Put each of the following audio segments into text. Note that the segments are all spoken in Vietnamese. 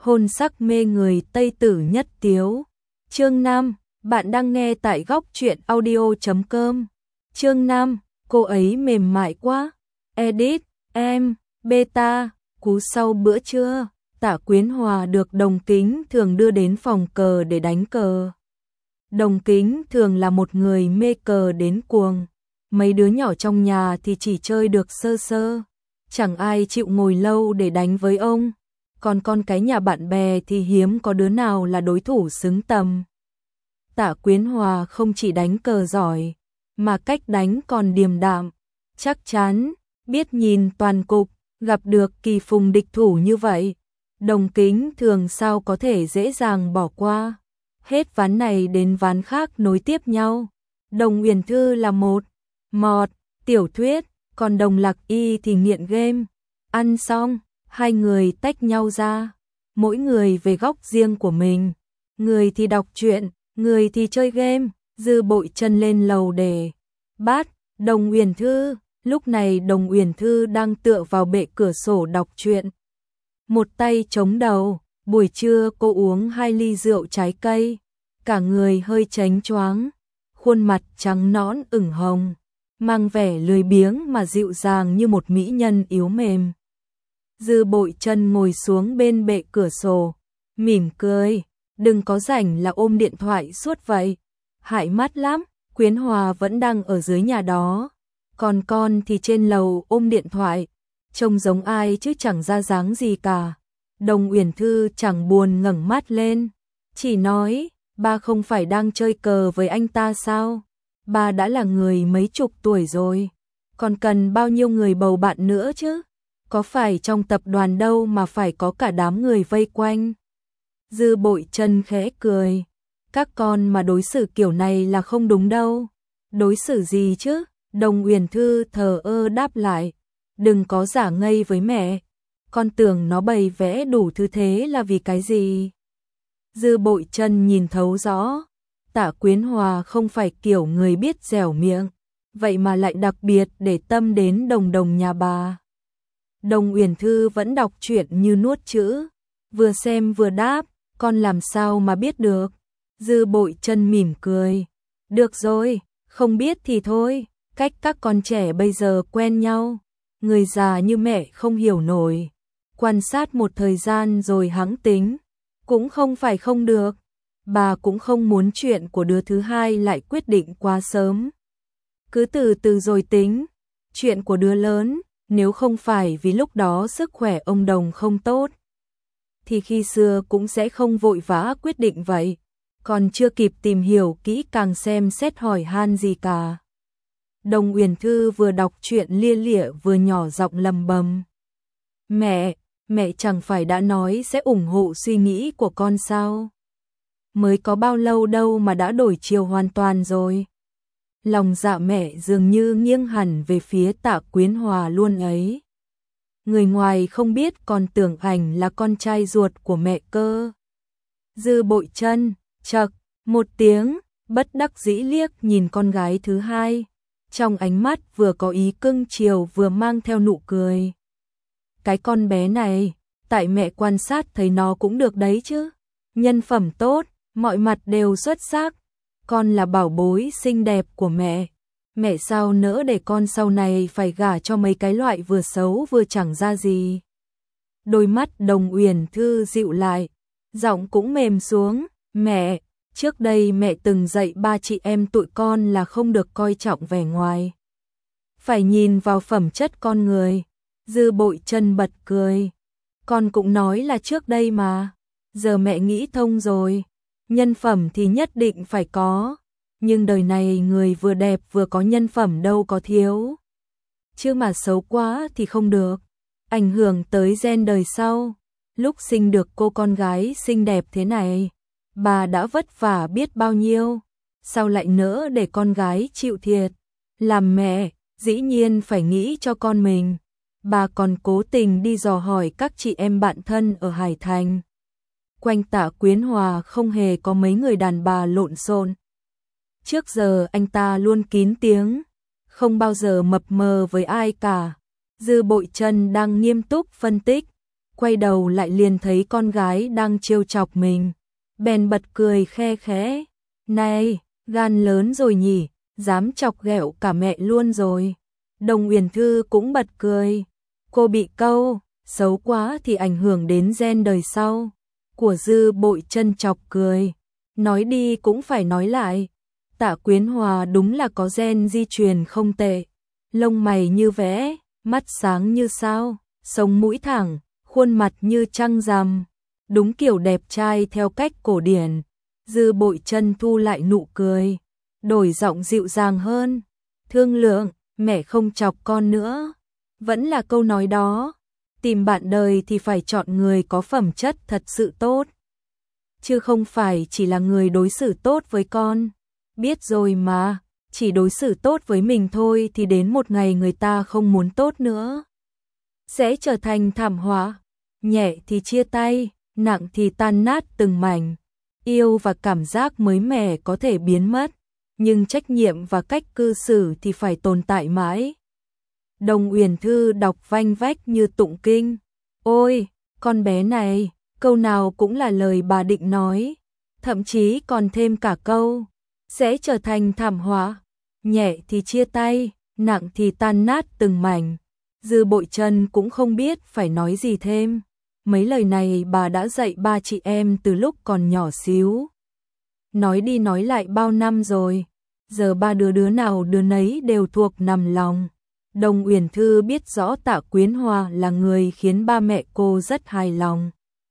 hôn sắc mê người Tây Tử nhất tiếu. Chương 5, bạn đang nghe tại góc truyện audio.com. Chương 5, cô ấy mềm mại quá. Edit, em, beta, cú sau bữa trưa, Tạ Quyến Hòa được Đồng Kính Thường đưa đến phòng cờ để đánh cờ. Đồng Kính Thường là một người mê cờ đến cuồng. Mấy đứa nhỏ trong nhà thì chỉ chơi được sơ sơ. Chẳng ai chịu ngồi lâu để đánh với ông. Còn con cái nhà bạn bè thì hiếm có đứa nào là đối thủ xứng tầm. Tạ Quyến Hòa không chỉ đánh cờ giỏi, mà cách đánh còn điềm đạm, chắc chắn, biết nhìn toàn cục, gặp được kỳ phùng địch thủ như vậy. Đồng Kính Thường sao có thể dễ dàng bỏ qua. Hết ván này đến ván khác nối tiếp nhau. Đồng Uyển Thư là một mọt tiểu thuyết, còn Đồng Lạc Y thì nghiện game. Ăn xong, hai người tách nhau ra, mỗi người về góc riêng của mình. Người thì đọc truyện, người thì chơi game. Dư Bội Chân lên lầu để bắt Đồng Uyển Thư. Lúc này Đồng Uyển Thư đang tựa vào bệ cửa sổ đọc truyện, một tay chống đầu. Buổi trưa cô uống 2 ly rượu trái cây, cả người hơi chánh choáng, khuôn mặt trắng nõn ửng hồng, mang vẻ lười biếng mà dịu dàng như một mỹ nhân yếu mềm. Dư Bội Chân ngồi xuống bên bệ cửa sổ, mỉm cười, đừng có rảnh là ôm điện thoại suốt vậy, hại mắt lắm. Quyến Hòa vẫn đang ở dưới nhà đó, còn con thì trên lầu ôm điện thoại, trông giống ai chứ chẳng ra dáng gì cả. Đồng Uyển Thư chẳng buồn ngẩng mắt lên, chỉ nói, ba không phải đang chơi cờ với anh ta sao? Ba đã là người mấy chục tuổi rồi, còn cần bao nhiêu người bầu bạn nữa chứ? Có phải trong tập đoàn đâu mà phải có cả đám người vây quanh. Dư Bội Chân khẽ cười, các con mà đối xử kiểu này là không đúng đâu. Đối xử gì chứ? Đồng Uyển Thư thờ ơ đáp lại, đừng có giả ngây với mẹ. Con tưởng nó bày vẽ đủ thứ thế là vì cái gì? Dư Bội Chân nhìn thấu rõ, Tạ Quyến Hòa không phải kiểu người biết dẻo miệng, vậy mà lại đặc biệt để tâm đến Đồng nhà bà. Đồng Uyển Thư vẫn đọc truyện như nuốt chữ, vừa xem vừa đáp, con làm sao mà biết được? Dư Bội Chân mỉm cười, được rồi, không biết thì thôi, cách các con trẻ bây giờ quen nhau, người già như mẹ không hiểu nổi. Quan sát một thời gian rồi hẵng tính, cũng không phải không được. Bà cũng không muốn chuyện của đứa thứ hai lại quyết định quá sớm. Cứ từ từ rồi tính, chuyện của đứa lớn, nếu không phải vì lúc đó sức khỏe ông Đồng không tốt, thì khi xưa cũng sẽ không vội vã quyết định vậy, còn chưa kịp tìm hiểu kỹ càng xem xét hỏi han gì cả. Đồng Uyển Thư vừa đọc truyện lia lịa vừa nhỏ giọng lầm bầm. Mẹ chẳng phải đã nói sẽ ủng hộ suy nghĩ của con sao? Mới có bao lâu đâu mà đã đổi chiều hoàn toàn rồi. Lòng dạ mẹ dường như nghiêng hẳn về phía Tạ Quyến Hòa luôn ấy. Người ngoài không biết còn tưởng ảnh là con trai ruột của mẹ cơ. Dư Bội Chân, chậc, một tiếng, bất đắc dĩ liếc nhìn con gái thứ hai. Trong ánh mắt vừa có ý cưng chiều vừa mang theo nụ cười. Cái con bé này, tại mẹ quan sát thấy nó cũng được đấy chứ. Nhân phẩm tốt, mọi mặt đều xuất sắc. Con là bảo bối xinh đẹp của mẹ. Mẹ sao nỡ để con sau này phải gả cho mấy cái loại vừa xấu vừa chẳng ra gì. Đôi mắt Đồng Uyển Thư dịu lại, giọng cũng mềm xuống. Mẹ, trước đây mẹ từng dạy ba chị em tụi con là không được coi trọng vẻ ngoài, phải nhìn vào phẩm chất con người. Dư Bội Chân bật cười. Con cũng nói là trước đây mà. Giờ mẹ nghĩ thông rồi. Nhân phẩm thì nhất định phải có. Nhưng đời này người vừa đẹp vừa có nhân phẩm đâu có thiếu. Chứ mà xấu quá thì không được. Ảnh hưởng tới gen đời sau. Lúc sinh được cô con gái xinh đẹp thế này, bà đã vất vả biết bao nhiêu. Sao lại nỡ để con gái chịu thiệt? Làm mẹ, dĩ nhiên phải nghĩ cho con mình. Bà còn cố tình đi dò hỏi các chị em bạn thân ở Hải Thành. Quanh Tạ Quyến Hòa không hề có mấy người đàn bà lộn xộn. Trước giờ anh ta luôn kín tiếng, không bao giờ mập mờ với ai cả. Dư Bội Chân đang nghiêm túc phân tích, quay đầu lại liền thấy con gái đang trêu chọc mình, bèn bật cười khe khẽ, này, gan lớn rồi nhỉ, dám chọc ghẹo cả mẹ luôn rồi. Đồng Uyển Thư cũng bật cười, cô bị câu, xấu quá thì ảnh hưởng đến gen đời sau. Của Dư Bội Chân chọc cười, nói đi cũng phải nói lại, Tạ Quyến Hòa đúng là có gen di truyền không tệ, lông mày như vẽ, mắt sáng như sao, sống mũi thẳng, khuôn mặt như trăng rằm, đúng kiểu đẹp trai theo cách cổ điển. Dư Bội Chân thu lại nụ cười, đổi giọng dịu dàng hơn, thương lượng, mẹ không chọc con nữa. Vẫn là câu nói đó, tìm bạn đời thì phải chọn người có phẩm chất thật sự tốt, chứ không phải chỉ là người đối xử tốt với con. Biết rồi mà, chỉ đối xử tốt với mình thôi thì đến một ngày người ta không muốn tốt nữa, sẽ trở thành thảm họa. Nhẹ thì chia tay, nặng thì tan nát từng mảnh. Yêu và cảm giác mới mẻ có thể biến mất, nhưng trách nhiệm và cách cư xử thì phải tồn tại mãi. Đồng Uyển Thư đọc vanh vách như tụng kinh. Ôi, con bé này, câu nào cũng là lời bà định nói, thậm chí còn thêm cả câu sẽ trở thành thảm họa. Nhẹ thì chia tay, nặng thì tan nát từng mảnh. Dư Bội Chân cũng không biết phải nói gì thêm. Mấy lời này bà đã dạy ba chị em từ lúc còn nhỏ xíu. Nói đi nói lại bao năm rồi, giờ ba đứa nào đứa nấy đều thuộc nằm lòng. Đồng Uyển Thư biết rõ Tạ Quyến Hòa là người khiến ba mẹ cô rất hài lòng,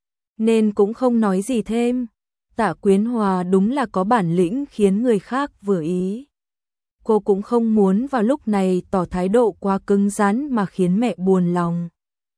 nên cũng không nói gì thêm. Tạ Quyến Hòa đúng là có bản lĩnh khiến người khác vừa ý. Cô cũng không muốn vào lúc này tỏ thái độ quá cứng rắn mà khiến mẹ buồn lòng.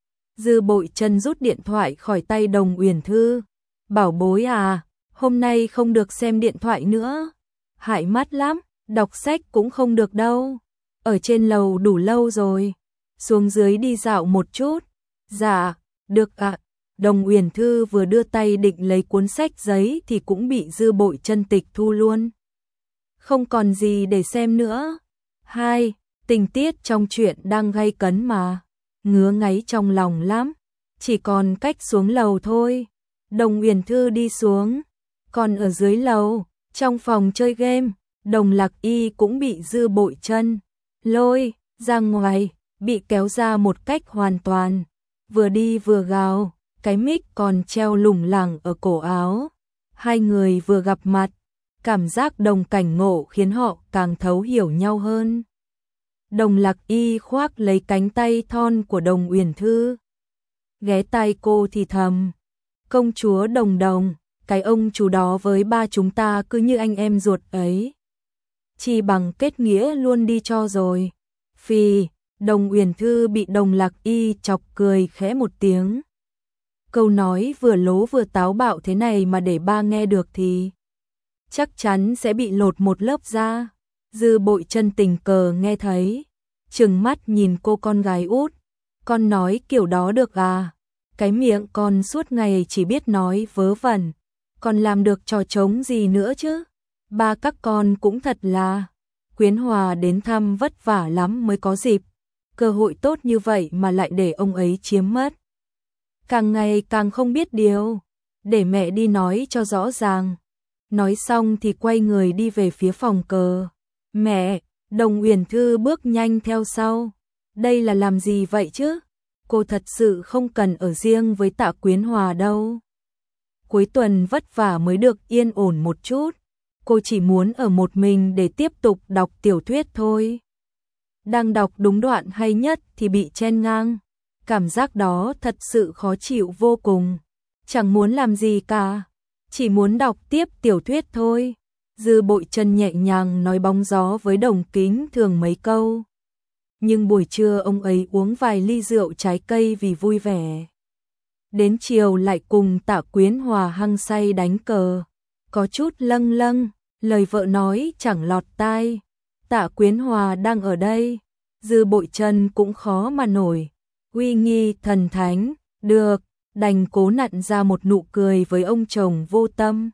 Dư Bội Chân rút điện thoại khỏi tay Đồng Uyển Thư. Bảo bối à, hôm nay không được xem điện thoại nữa. Hại mắt lắm, đọc sách cũng không được đâu. Ở trên lầu đủ lâu rồi, xuống dưới đi dạo một chút. Dạ, được ạ. Đồng Uyển Thư vừa đưa tay định lấy cuốn sách giấy thì cũng bị Dư Bội Chân tịch thu luôn. Không còn gì để xem nữa. Hai, tình tiết trong truyện đang gay cấn mà, ngứa ngáy trong lòng lắm. Chỉ còn cách xuống lầu thôi. Đồng Uyển Thư đi xuống, còn ở dưới lầu, trong phòng chơi game, Đồng Lạc Y cũng bị Dư Bội Chân lôi ra ngoài, bị kéo ra một cách hoàn toàn. Vừa đi vừa gào, cái mic còn treo lủng lẳng ở cổ áo. Hai người vừa gặp mặt, cảm giác đồng cảnh ngộ khiến họ càng thấu hiểu nhau hơn. Đồng Lạc Y khoác lấy cánh tay thon của Đồng Uyển Thư, ghé tai cô thì thầm, công chúa Đồng Đồng, cái ông chủ đó với ba chúng ta cứ như anh em ruột ấy, chỉ bằng kết nghĩa luôn đi cho rồi. Phì, Đồng Uyển Thư bị Đồng Lạc Y chọc cười khẽ một tiếng. Câu nói vừa lố vừa táo bạo thế này mà để ba nghe được thì chắc chắn sẽ bị lột một lớp da. Dư Bội Chân tình cờ nghe thấy, trừng mắt nhìn cô con gái út. Con nói kiểu đó được à? Cái miệng con suốt ngày chỉ biết nói vớ vẩn, còn làm được trò trống gì nữa chứ? Ba các con cũng thật là, Quyến Hòa đến thăm vất vả lắm mới có dịp, cơ hội tốt như vậy mà lại để ông ấy chiếm mất. Càng ngày càng không biết điều, để mẹ đi nói cho rõ ràng. Nói xong thì quay người đi về phía phòng cờ. Mẹ, Đồng Uyển Thư bước nhanh theo sau. Đây là làm gì vậy chứ? Cô thật sự không cần ở riêng với Tạ Quyến Hòa đâu. Cuối tuần vất vả mới được yên ổn một chút. Cô chỉ muốn ở một mình để tiếp tục đọc tiểu thuyết thôi. Đang đọc đúng đoạn hay nhất thì bị chen ngang. Cảm giác đó thật sự khó chịu vô cùng. Chẳng muốn làm gì cả, chỉ muốn đọc tiếp tiểu thuyết thôi. Dư Bội Chân nhẹ nhàng nói bóng gió với Đồng Kính Thường mấy câu. Nhưng buổi trưa ông ấy uống vài ly rượu trái cây vì vui vẻ. Đến chiều lại cùng Tạ Quyến Hòa hăng say đánh cờ. Có chút lâng lâng, lời vợ nói chẳng lọt tai. Tạ Quyến Hòa đang ở đây, Dư Bội Chân cũng khó mà nổi. Uy nghi thần thánh, được, đành cố nặn ra một nụ cười với ông chồng vô tâm.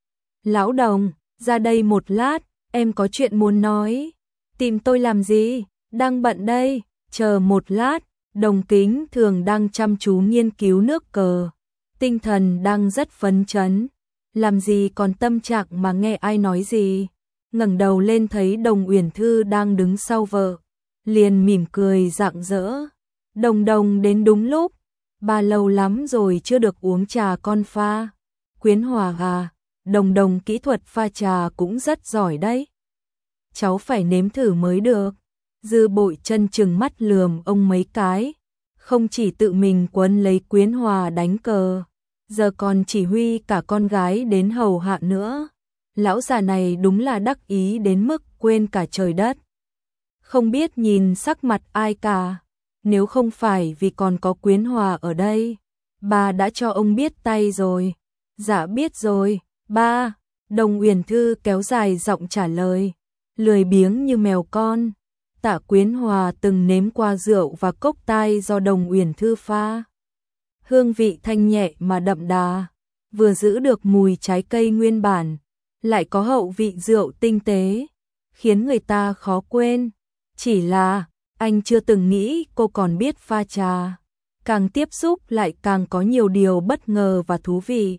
Lão Đồng, ra đây một lát, em có chuyện muốn nói. Tìm tôi làm gì? Đang bận đây, chờ một lát. Đồng Kính Thường đang chăm chú nghiên cứu nước cờ, tinh thần đang rất phấn chấn, làm gì còn tâm trạng mà nghe ai nói gì. Ngẩng đầu lên thấy Đồng Uyển Thư đang đứng sau vợ, liền mỉm cười rạng rỡ. Đồng Đồng đến đúng lúc, bà lâu lắm rồi chưa được uống trà con pha. Quyến Hòa à, Đồng Đồng kỹ thuật pha trà cũng rất giỏi đấy. Cháu phải nếm thử mới được. Dư Bội Chân trừng mắt lườm ông mấy cái, không chỉ tự mình quấn lấy Quyến Hòa đánh cờ, giờ còn chỉ huy cả con gái đến hầu hạ nữa. Lão già này đúng là đắc ý đến mức quên cả trời đất. Không biết nhìn sắc mặt ai cả, nếu không phải vì còn có Quyến Hòa ở đây, bà đã cho ông biết tay rồi. Dạ biết rồi, ba. Đồng Uyển Thư kéo dài giọng trả lời, lười biếng như mèo con. Tạ Quyến Hòa từng nếm qua rượu và cốc tai do Đồng Uyển Thư pha. Hương vị thanh nhẹ mà đậm đà, vừa giữ được mùi trái cây nguyên bản, lại có hậu vị rượu tinh tế, khiến người ta khó quên. Chỉ là, anh chưa từng nghĩ cô còn biết pha trà. Càng tiếp xúc lại càng có nhiều điều bất ngờ và thú vị.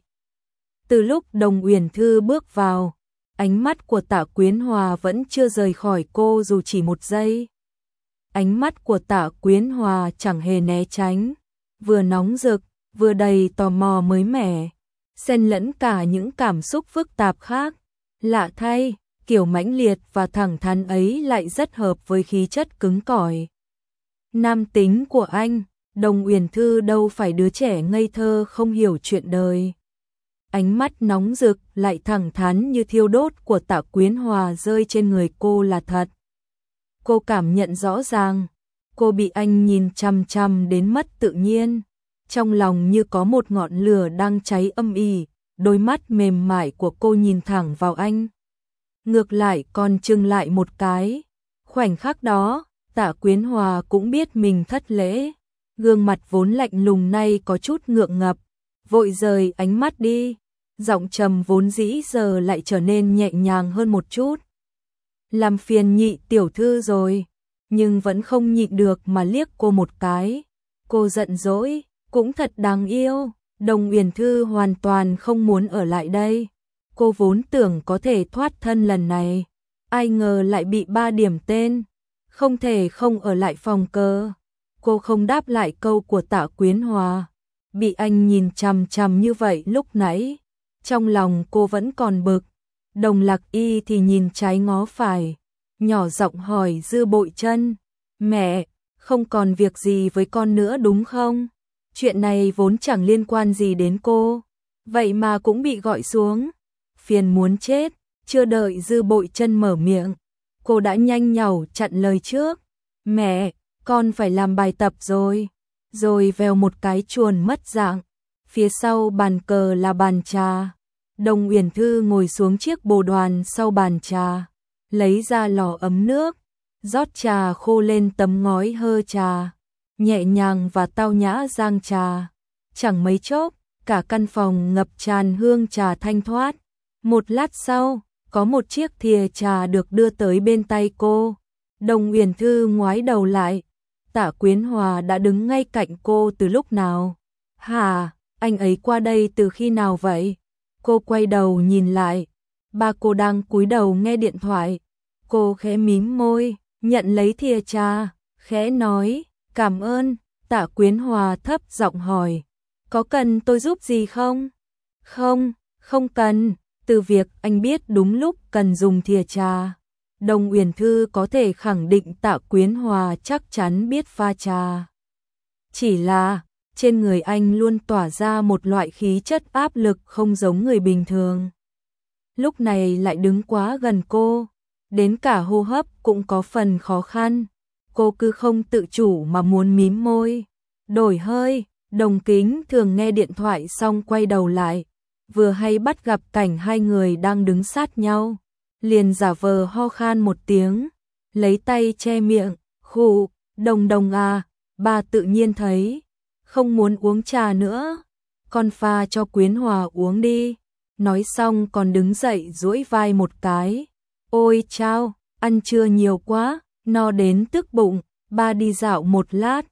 Từ lúc Đồng Uyển Thư bước vào, ánh mắt của Tạ Quyến Hòa vẫn chưa rời khỏi cô dù chỉ một giây. Ánh mắt của Tạ Quyến Hòa chẳng hề né tránh, vừa nóng rực, vừa đầy tò mò mới mẻ, xen lẫn cả những cảm xúc phức tạp khác. Lạ thay, kiểu mãnh liệt và thẳng thắn ấy lại rất hợp với khí chất cứng cỏi nam tính của anh. Đồng Uyển Thư đâu phải đứa trẻ ngây thơ không hiểu chuyện đời. Ánh mắt nóng rực lại thẳng thắn như thiêu đốt của Tạ Quyến Hòa rơi trên người cô là thật. Cô cảm nhận rõ ràng, cô bị anh nhìn chằm chằm đến mất tự nhiên. Trong lòng như có một ngọn lửa đang cháy âm ỉ, đôi mắt mềm mại của cô nhìn thẳng vào anh. Ngược lại còn chừng lại một cái. Khoảnh khắc đó, Tạ Quyến Hòa cũng biết mình thất lễ. Gương mặt vốn lạnh lùng nay có chút ngượng ngập, vội rời ánh mắt đi. Giọng trầm vốn dĩ giờ lại trở nên nhẹ nhàng hơn một chút. Làm phiền Nhị tiểu thư rồi, nhưng vẫn không nhịn được mà liếc cô một cái. Cô giận dỗi, cũng thật đáng yêu. Đồng Uyển Thư hoàn toàn không muốn ở lại đây. Cô vốn tưởng có thể thoát thân lần này, ai ngờ lại bị 3 điểm tên, không thể không ở lại phòng cờ. Cô không đáp lại câu của Tạ Quyến Hòa, bị anh nhìn chằm chằm như vậy lúc nãy, trong lòng cô vẫn còn bực. Đồng Lạc Y thì nhìn trái ngó phải, nhỏ giọng hỏi Dư Bội Chân, mẹ, không còn việc gì với con nữa đúng không? Chuyện này vốn chẳng liên quan gì đến cô, vậy mà cũng bị gọi xuống. Phiền muốn chết. Chưa đợi Dư Bội Chân mở miệng, cô đã nhanh nhảu chặn lời trước. Mẹ, con phải làm bài tập rồi. Rồi vèo một cái chuồn mất dạng. Phía sau bàn cờ là bàn trà. Đồng Uyển Thư ngồi xuống chiếc bồ đoàn sau bàn trà, lấy ra lò ấm nước, rót trà khô lên tấm ngói hơ trà, nhẹ nhàng và tao nhã rang trà. Chẳng mấy chốc, cả căn phòng ngập tràn hương trà thanh thoát. Một lát sau, có một chiếc thìa trà được đưa tới bên tay cô. Đồng Uyển Thư ngoái đầu lại, Tạ Quyến Hòa đã đứng ngay cạnh cô từ lúc nào? Hả, anh ấy qua đây từ khi nào vậy? Cô quay đầu nhìn lại, ba cô đang cúi đầu nghe điện thoại. Cô khẽ mím môi, nhận lấy thìa trà, khẽ nói, cảm ơn. Tạ Quyến Hòa thấp giọng hỏi, có cần tôi giúp gì không? Không, không cần. Từ việc anh biết đúng lúc cần dùng thìa trà, Đồng Uyển Thư có thể khẳng định Tạ Quyến Hòa chắc chắn biết pha trà. Chỉ là, trên người anh luôn tỏa ra một loại khí chất áp lực không giống người bình thường. Lúc này lại đứng quá gần cô, đến cả hô hấp cũng có phần khó khăn. Cô cứ không tự chủ mà muốn mím môi, đổi hơi. Đồng Kính Thường nghe điện thoại xong quay đầu lại, vừa hay bắt gặp cảnh hai người đang đứng sát nhau, liền giả vờ ho khan một tiếng, lấy tay che miệng, khụ, Đồng Đồng à, bà tự nhiên thấy không muốn uống trà nữa, con pha cho Quyến Hòa uống đi. Nói xong còn đứng dậy duỗi vai một cái, ôi chao, ăn trưa nhiều quá, no đến tức bụng, ba đi dạo một lát.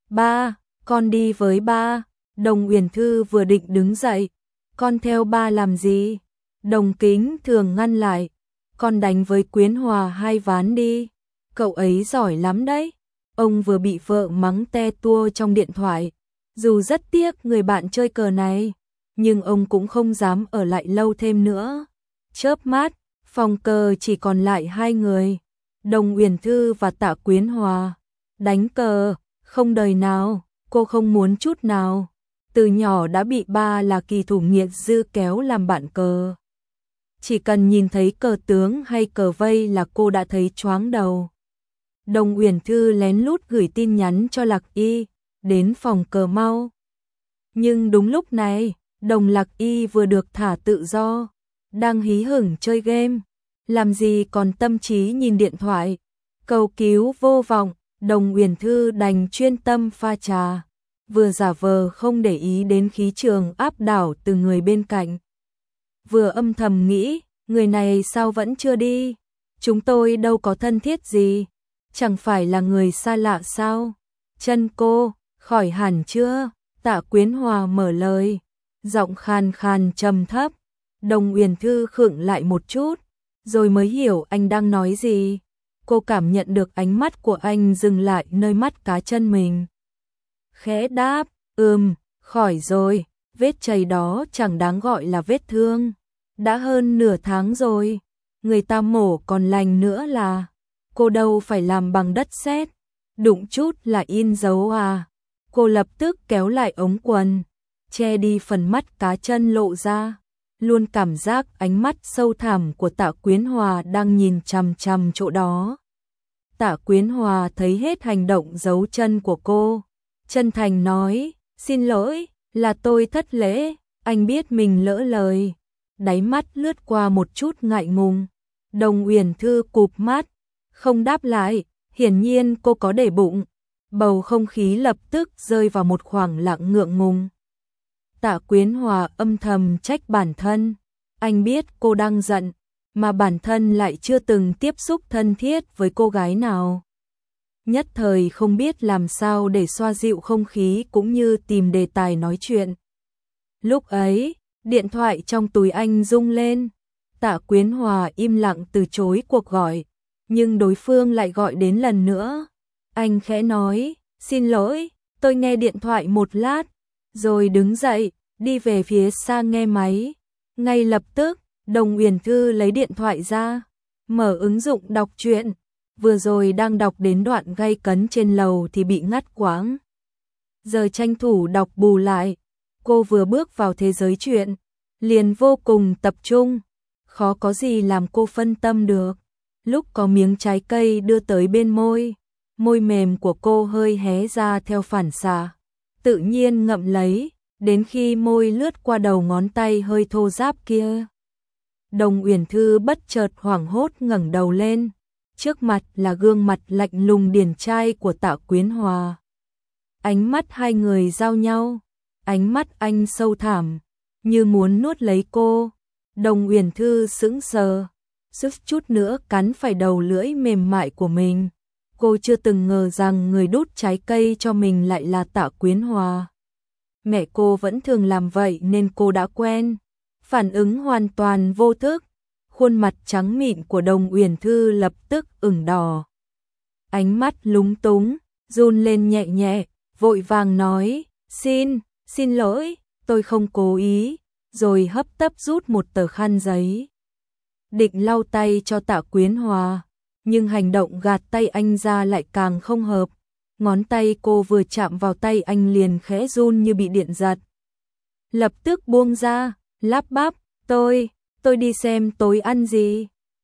Ba, con đi với ba. Đồng Uyển Thư vừa định đứng dậy. Con theo ba làm gì? Đồng Kính Thường ngăn lại. Con đánh với Quyến Hòa 2 ván đi. Cậu ấy giỏi lắm đấy. Ông vừa bị vợ mắng te tua trong điện thoại. Dù rất tiếc người bạn chơi cờ này, nhưng ông cũng không dám ở lại lâu thêm nữa. Chớp mắt, phòng cờ chỉ còn lại 2 người. Đồng Uyển Thư và Tạ Quyến Hòa. Đánh cờ, không đời nào, cô không muốn chút nào. Từ nhỏ đã bị ba là kỳ thủ nghiệt dư kéo làm bạn cờ. Chỉ cần nhìn thấy cờ tướng hay cờ vây là cô đã thấy choáng đầu. Đồng Uyển Thư lén lút gửi tin nhắn cho Lạc Y, đến phòng cờ mau. Nhưng đúng lúc này, Đồng Lạc Y vừa được thả tự do, đang hí hửng chơi game, làm gì còn tâm trí nhìn điện thoại. Cầu cứu vô vọng, Đồng Uyển Thư đành chuyên tâm pha trà, vừa giả vờ không để ý đến khí trường áp đảo từ người bên cạnh. Vừa âm thầm nghĩ, người này sao vẫn chưa đi? Chúng tôi đâu có thân thiết gì, chẳng phải là người xa lạ sao? Chân cô, khỏi hẳn chưa? Tạ Quyến Hòa mở lời, giọng khàn khàn trầm thấp. Đồng Uyển Thư khựng lại một chút, rồi mới hiểu anh đang nói gì. Cô cảm nhận được ánh mắt của anh dừng lại nơi mắt cá chân mình. Khẽ đáp, khỏi rồi, vết chảy đó chẳng đáng gọi là vết thương. Đã hơn nửa tháng rồi, người ta mổ còn lành nữa là. Cô đâu phải làm bằng đất sét, đụng chút là in dấu à. Cô lập tức kéo lại ống quần, che đi phần mắt cá chân lộ ra. Luôn cảm giác ánh mắt sâu thẳm của Tạ Quyến Hòa đang nhìn chằm chằm chỗ đó. Tạ Quyến Hòa thấy hết hành động giấu chân của cô, chân thành nói, xin lỗi, là tôi thất lễ, anh biết mình lỡ lời. Đáy mắt lướt qua một chút ngại ngùng. Đồng Uyển Thư cụp mắt, không đáp lại, hiển nhiên cô có để bụng. Bầu không khí lập tức rơi vào một khoảng lặng ngượng ngùng. Tạ Quyến Hòa âm thầm trách bản thân, anh biết cô đang giận, mà bản thân lại chưa từng tiếp xúc thân thiết với cô gái nào. Nhất thời không biết làm sao để xoa dịu không khí cũng như tìm đề tài nói chuyện. Lúc ấy, điện thoại trong túi anh rung lên. Tạ Quyến Hòa im lặng từ chối cuộc gọi, nhưng đối phương lại gọi đến lần nữa. Anh khẽ nói, xin lỗi, tôi nghe điện thoại một lát, rồi đứng dậy, đi về phía xa nghe máy. Ngay lập tức, Đồng Uyển Thư lấy điện thoại ra, mở ứng dụng đọc truyện. Vừa rồi đang đọc đến đoạn gay cấn trên lầu thì bị ngắt quãng. Giờ tranh thủ đọc bù lại. Cô vừa bước vào thế giới truyện, liền vô cùng tập trung, khó có gì làm cô phân tâm được. Lúc có miếng trái cây đưa tới bên môi, môi mềm của cô hơi hé ra theo phản xạ, tự nhiên ngậm lấy, đến khi môi lướt qua đầu ngón tay hơi thô ráp kia. Đồng Uyển Thư bất chợt hoảng hốt ngẩng đầu lên, trước mặt là gương mặt lạnh lùng điển trai của Tạ Quyến Hòa. Ánh mắt hai người giao nhau, ánh mắt anh sâu thẳm, như muốn nuốt lấy cô. Đồng Uyển Thư sững sờ, suýt chút nữa cắn phải đầu lưỡi mềm mại của mình. Cô chưa từng ngờ rằng người đút trái cây cho mình lại là Tạ Quyến Hòa. Mẹ cô vẫn thường làm vậy nên cô đã quen. Phản ứng hoàn toàn vô thức, khuôn mặt trắng mịn của Đồng Uyển Thư lập tức ửng đỏ. Ánh mắt lúng túng, run lên nhẹ nhẹ, vội vàng nói, xin lỗi, tôi không cố ý, rồi hấp tấp rút một tờ khăn giấy. Định lau tay cho Tạ Quyến Hòa, nhưng hành động gạt tay anh ra lại càng không hợp. Ngón tay cô vừa chạm vào tay anh liền khẽ run như bị điện giật. Lập tức buông ra, lắp bắp, tôi đi xem tối ăn gì.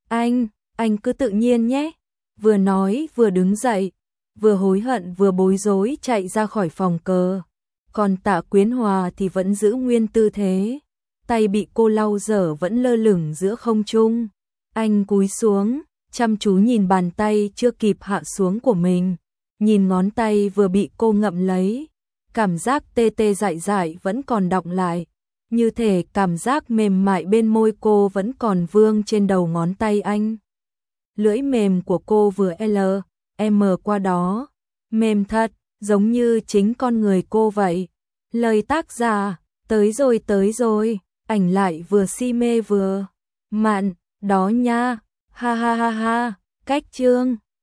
Anh cứ tự nhiên nhé. Vừa nói vừa đứng dậy, vừa hối hận vừa bối rối chạy ra khỏi phòng cờ. Còn Tạ Quyến Hòa thì vẫn giữ nguyên tư thế, tay bị cô lau dở vẫn lơ lửng giữa không trung. Anh cúi xuống, chăm chú nhìn bàn tay chưa kịp hạ xuống của mình, nhìn ngón tay vừa bị cô ngậm lấy, cảm giác tê tê dại dại vẫn còn đọng lại, như thể cảm giác mềm mại bên môi cô vẫn còn vương trên đầu ngón tay anh. Lưỡi mềm của cô vừa M qua đó, mềm thật, giống như chính con người cô vậy. Lời tác giả, tới rồi, ảnh lại vừa si mê vừa mạn, đó nha, ha ha ha ha, cách chương.